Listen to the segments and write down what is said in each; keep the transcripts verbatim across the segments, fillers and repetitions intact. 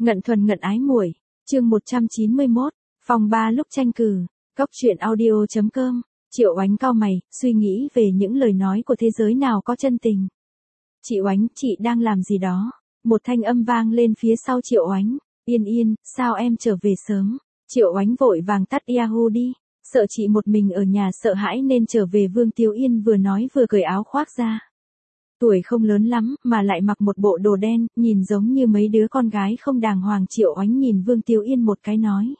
Ngận thuần ngận ái muội, chương một trăm chín mươi mốt, phòng ba lúc tranh cử, góc truyện audio chấm com, Triệu Oánh cau mày, suy nghĩ về những lời nói của thế giới nào có chân tình. Chị Oánh, chị đang làm gì đó? Một thanh âm vang lên phía sau Triệu Oánh, Yên Yên, sao em trở về sớm? Triệu Oánh vội vàng tắt Yahoo đi, sợ chị một mình ở nhà sợ hãi nên trở về. Vương Tiếu Yên vừa nói vừa cởi áo khoác ra. Tuổi không lớn lắm mà lại mặc một bộ đồ đen, nhìn giống như mấy đứa con gái không đàng hoàng. Triệu Oánh nhìn Vương Tiếu Yên một cái nói.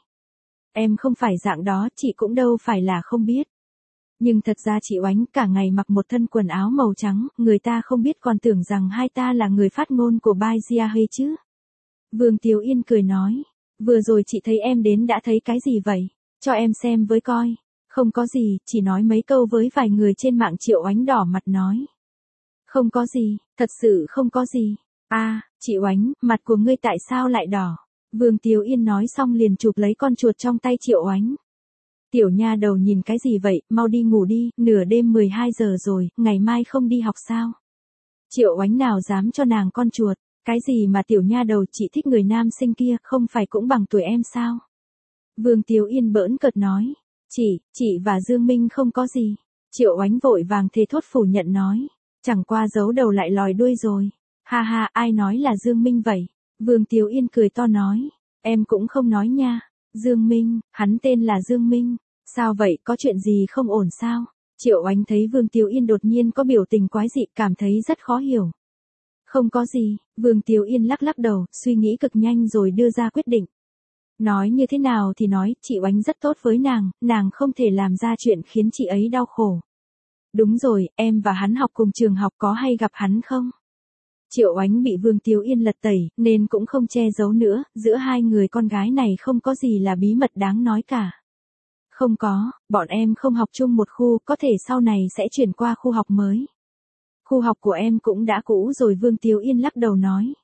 Em không phải dạng đó, chị cũng đâu phải là không biết. Nhưng thật ra chị Oánh cả ngày mặc một thân quần áo màu trắng, người ta không biết còn tưởng rằng hai ta là người phát ngôn của Bai Jiahe chứ. Vương Tiếu Yên cười nói, vừa rồi chị thấy em đến đã thấy cái gì vậy? Cho em xem với coi. Không có gì, chỉ nói mấy câu với vài người trên mạng. Triệu Oánh đỏ mặt nói. Không có gì, thật sự không có gì. À, chị Oánh, mặt của ngươi tại sao lại đỏ? Vương Tiếu Yên nói xong liền chụp lấy con chuột trong tay Triệu Oánh. Tiểu nha đầu nhìn cái gì vậy, mau đi ngủ đi, nửa đêm mười hai giờ rồi, ngày mai không đi học sao? Triệu Oánh nào dám cho nàng con chuột, cái gì mà tiểu nha đầu, chị thích người nam sinh kia, không phải cũng bằng tuổi em sao? Vương Tiếu Yên bỡn cợt nói, chị, chị và Dương Minh không có gì. Triệu Oánh vội vàng thề thốt phủ nhận nói, chẳng qua giấu đầu lại lòi đuôi rồi. Ha ha, ai nói là Dương Minh vậy? Vương Tiếu Yên cười to nói, em cũng không nói nha. Dương Minh, hắn tên là Dương Minh. Sao vậy, có chuyện gì không ổn sao? Triệu Oánh thấy Vương Tiếu Yên đột nhiên có biểu tình quái dị, cảm thấy rất khó hiểu. Không có gì, Vương Tiếu Yên lắc lắc đầu, suy nghĩ cực nhanh rồi đưa ra quyết định. Nói như thế nào thì nói, chị Oánh rất tốt với nàng, nàng không thể làm ra chuyện khiến chị ấy đau khổ. Đúng rồi, em và hắn học cùng trường học, có hay gặp hắn không? Triệu Oánh bị Vương Tiếu Yên lật tẩy, nên cũng không che giấu nữa, giữa hai người con gái này không có gì là bí mật đáng nói cả. Không có, bọn em không học chung một khu, có thể sau này sẽ chuyển qua khu học mới. Khu học của em cũng đã cũ rồi. Vương Tiếu Yên lắc đầu nói.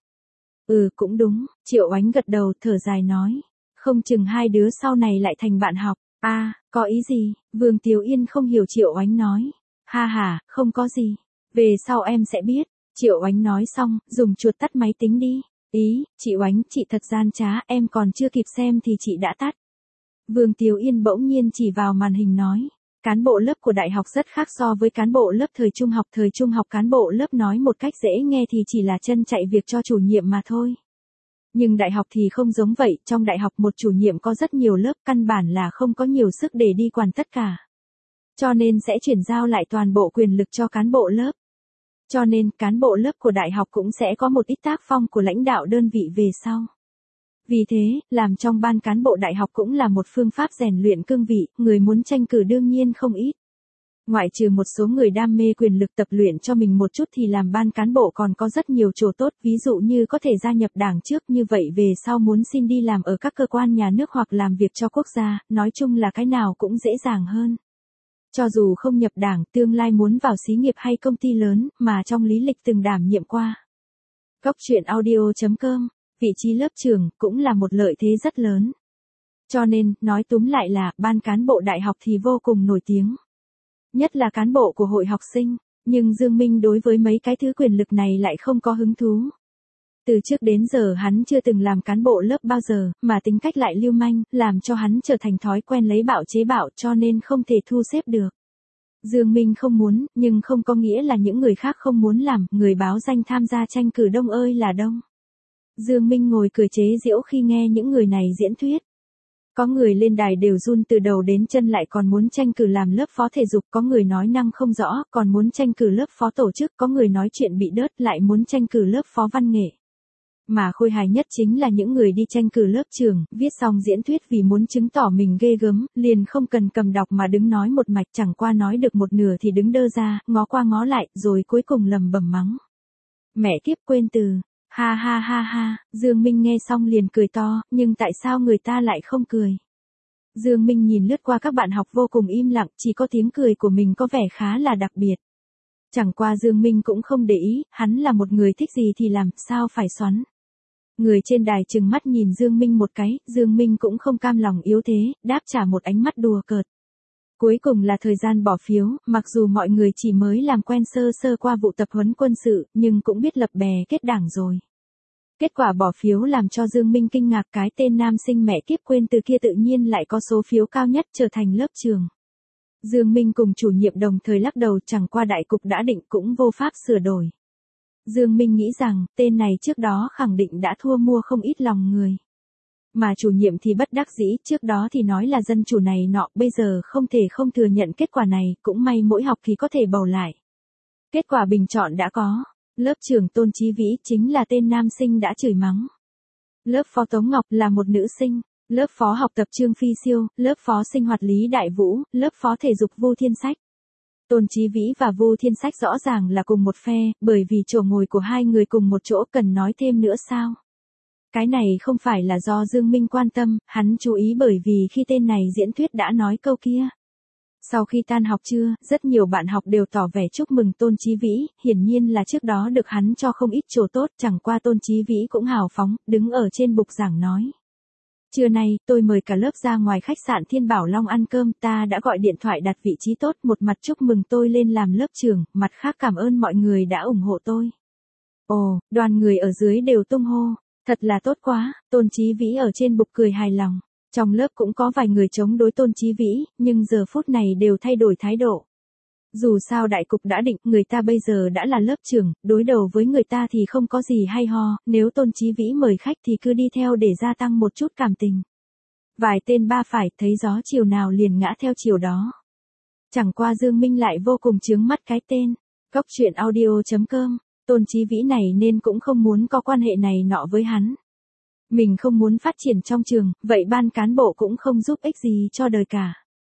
Ừ, cũng đúng. Triệu Oánh gật đầu, thở dài nói. Không chừng hai đứa sau này lại thành bạn học. À, có ý gì? Vương Tiếu Yên không hiểu. Triệu Oánh nói. Ha ha, không có gì. Về sau em sẽ biết. Triệu Oánh nói xong, dùng chuột tắt máy tính đi. Ý, chị Oánh, chị thật gian trá, em còn chưa kịp xem thì chị đã tắt. Vương Tiếu Yên bỗng nhiên chỉ vào màn hình nói. Cán bộ lớp của đại học rất khác so với cán bộ lớp thời trung học. Thời trung học cán bộ lớp nói một cách dễ nghe thì chỉ là chân chạy việc cho chủ nhiệm mà thôi. Nhưng đại học thì không giống vậy, trong đại học một chủ nhiệm có rất nhiều lớp, căn bản là không có nhiều sức để đi quản tất cả. Cho nên sẽ chuyển giao lại toàn bộ quyền lực cho cán bộ lớp. Cho nên, cán bộ lớp của đại học cũng sẽ có một ít tác phong của lãnh đạo đơn vị về sau. Vì thế, làm trong ban cán bộ đại học cũng là một phương pháp rèn luyện cương vị, người muốn tranh cử đương nhiên không ít. Ngoại trừ một số người đam mê quyền lực tập luyện cho mình một chút thì làm ban cán bộ còn có rất nhiều chỗ tốt, ví dụ như có thể gia nhập đảng trước, như vậy về sau muốn xin đi làm ở các cơ quan nhà nước hoặc làm việc cho quốc gia, nói chung là cái nào cũng dễ dàng hơn. Cho dù không nhập đảng, tương lai muốn vào xí nghiệp hay công ty lớn, mà trong lý lịch từng đảm nhiệm qua. Góc truyện audio chấm com, vị trí lớp trưởng, cũng là một lợi thế rất lớn. Cho nên, nói túm lại là, ban cán bộ đại học thì vô cùng nổi tiếng. Nhất là cán bộ của hội học sinh, nhưng Dương Minh đối với mấy cái thứ quyền lực này lại không có hứng thú. Từ trước đến giờ hắn chưa từng làm cán bộ lớp bao giờ, mà tính cách lại lưu manh, làm cho hắn trở thành thói quen lấy bạo chế bạo, cho nên không thể thu xếp được. Dương Minh không muốn, nhưng không có nghĩa là những người khác không muốn làm, người báo danh tham gia tranh cử đông ơi là đông. Dương Minh ngồi cười chế giễu khi nghe những người này diễn thuyết. Có người lên đài đều run từ đầu đến chân, lại còn muốn tranh cử làm lớp phó thể dục, có người nói năng không rõ, còn muốn tranh cử lớp phó tổ chức, có người nói chuyện bị đớt lại muốn tranh cử lớp phó văn nghệ. Mà khôi hài nhất chính là những người đi tranh cử lớp trưởng, viết xong diễn thuyết vì muốn chứng tỏ mình ghê gớm, liền không cần cầm đọc mà đứng nói một mạch, chẳng qua nói được một nửa thì đứng đơ ra, ngó qua ngó lại, rồi cuối cùng lầm bầm mắng. Mẹ kiếp quên từ. Ha ha ha ha, Dương Minh nghe xong liền cười to, nhưng tại sao người ta lại không cười? Dương Minh nhìn lướt qua các bạn học vô cùng im lặng, chỉ có tiếng cười của mình có vẻ khá là đặc biệt. Chẳng qua Dương Minh cũng không để ý, hắn là một người thích gì thì làm, sao phải xoắn. Người trên đài trừng mắt nhìn Dương Minh một cái, Dương Minh cũng không cam lòng yếu thế, đáp trả một ánh mắt đùa cợt. Cuối cùng là thời gian bỏ phiếu, mặc dù mọi người chỉ mới làm quen sơ sơ qua vụ tập huấn quân sự, nhưng cũng biết lập bè kết đảng rồi. Kết quả bỏ phiếu làm cho Dương Minh kinh ngạc, cái tên nam sinh mẹ kiếp quên từ kia tự nhiên lại có số phiếu cao nhất trở thành lớp trưởng. Dương Minh cùng chủ nhiệm đồng thời lắc đầu, chẳng qua đại cục đã định cũng vô pháp sửa đổi. Dương Minh nghĩ rằng, tên này trước đó khẳng định đã thua mua không ít lòng người. Mà chủ nhiệm thì bất đắc dĩ, trước đó thì nói là dân chủ này nọ, bây giờ không thể không thừa nhận kết quả này, cũng may mỗi học kỳ có thể bầu lại. Kết quả bình chọn đã có, lớp trưởng Tôn Chí Vĩ chính là tên nam sinh đã chửi mắng. Lớp phó Tống Ngọc là một nữ sinh, lớp phó học tập Trương Phi Siêu, lớp phó sinh hoạt Lý Đại Vũ, lớp phó thể dục Vu Thiên Sách. Tôn Chí Vĩ và Vu Thiên Sách rõ ràng là cùng một phe, bởi vì chỗ ngồi của hai người cùng một chỗ, cần nói thêm nữa sao? Cái này không phải là do Dương Minh quan tâm, hắn chú ý bởi vì khi tên này diễn thuyết đã nói câu kia. Sau khi tan học trưa, rất nhiều bạn học đều tỏ vẻ chúc mừng Tôn Chí Vĩ, hiển nhiên là trước đó được hắn cho không ít chỗ tốt, chẳng qua Tôn Chí Vĩ cũng hào phóng, đứng ở trên bục giảng nói. Trưa nay, tôi mời cả lớp ra ngoài khách sạn Thiên Bảo Long ăn cơm, ta đã gọi điện thoại đặt vị trí tốt, một mặt chúc mừng tôi lên làm lớp trưởng, mặt khác cảm ơn mọi người đã ủng hộ tôi. Ồ, đoàn người ở dưới đều tung hô, thật là tốt quá, Tôn Chí Vĩ ở trên bục cười hài lòng. Trong lớp cũng có vài người chống đối Tôn Chí Vĩ, nhưng giờ phút này đều thay đổi thái độ. Dù sao đại cục đã định, người ta bây giờ đã là lớp trưởng, đối đầu với người ta thì không có gì hay ho, nếu Tôn Chí Vĩ mời khách thì cứ đi theo để gia tăng một chút cảm tình. Vài tên ba phải, thấy gió chiều nào liền ngã theo chiều đó. Chẳng qua Dương Minh lại vô cùng chướng mắt cái tên. Góc truyện audio chấm com, Tôn Chí Vĩ này nên cũng không muốn có quan hệ này nọ với hắn. Mình không muốn phát triển trong trường, vậy ban cán bộ cũng không giúp ích gì cho đời cả.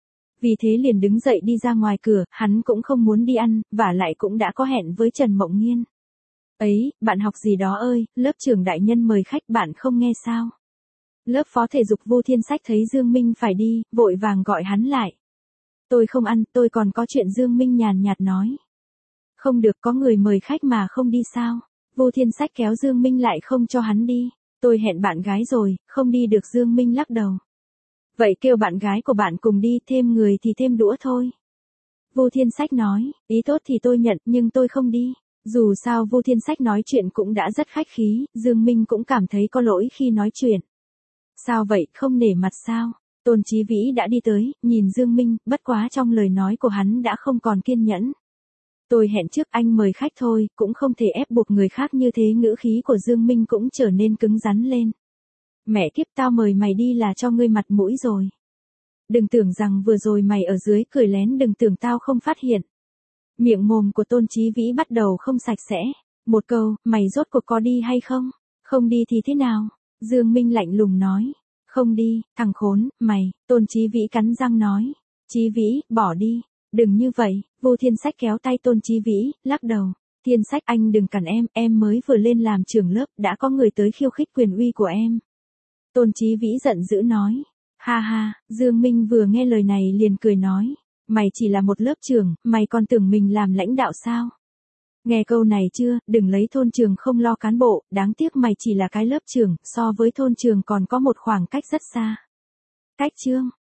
Vì thế liền đứng dậy đi ra ngoài cửa, hắn cũng không muốn đi ăn, vả lại cũng đã có hẹn với Trần Mộng Nghiên. Ấy, bạn học gì đó ơi, lớp trưởng đại nhân mời khách, bạn không nghe sao? Lớp phó thể dục Vu Thiên Sách thấy Dương Minh phải đi, vội vàng gọi hắn lại. Tôi không ăn, tôi còn có chuyện. Dương Minh nhàn nhạt nói. Không được, có người mời khách mà không đi sao? Vu Thiên Sách kéo Dương Minh lại không cho hắn đi. Tôi hẹn bạn gái rồi, không đi được. Dương Minh lắc đầu. Vậy kêu bạn gái của bạn cùng đi, thêm người thì thêm đũa thôi. Vu Thiên Sách nói, ý tốt thì tôi nhận, nhưng tôi không đi. Dù sao Vu Thiên Sách nói chuyện cũng đã rất khách khí, Dương Minh cũng cảm thấy có lỗi khi nói chuyện. Sao vậy, không nể mặt sao? Tôn Chí Vĩ đã đi tới, nhìn Dương Minh, bất quá trong lời nói của hắn đã không còn kiên nhẫn. Tôi hẹn trước, anh mời khách thôi, cũng không thể ép buộc người khác như thế. Ngữ khí của Dương Minh cũng trở nên cứng rắn lên. Mẹ kiếp, tao mời mày đi là cho ngươi mặt mũi rồi. Đừng tưởng rằng vừa rồi mày ở dưới cười lén, đừng tưởng tao không phát hiện. Miệng mồm của Tôn Chí Vĩ bắt đầu không sạch sẽ. Một câu, mày rốt cuộc có đi hay không? Không đi thì thế nào? Dương Minh lạnh lùng nói. Không đi, thằng khốn, mày. Tôn Chí Vĩ cắn răng nói. Chí Vĩ, bỏ đi. Đừng như vậy. Vu Thiên Sách kéo tay Tôn Chí Vĩ, lắc đầu. Thiên Sách, anh đừng cản em, em mới vừa lên làm trưởng lớp, đã có người tới khiêu khích quyền uy của em. Tôn Chí Vĩ giận dữ nói. Ha ha, Dương Minh vừa nghe lời này liền cười nói. Mày chỉ là một lớp trưởng, mày còn tưởng mình làm lãnh đạo sao? Nghe câu này chưa, đừng lấy thôn trường không lo cán bộ, đáng tiếc mày chỉ là cái lớp trưởng, so với thôn trường còn có một khoảng cách rất xa. Cách chương.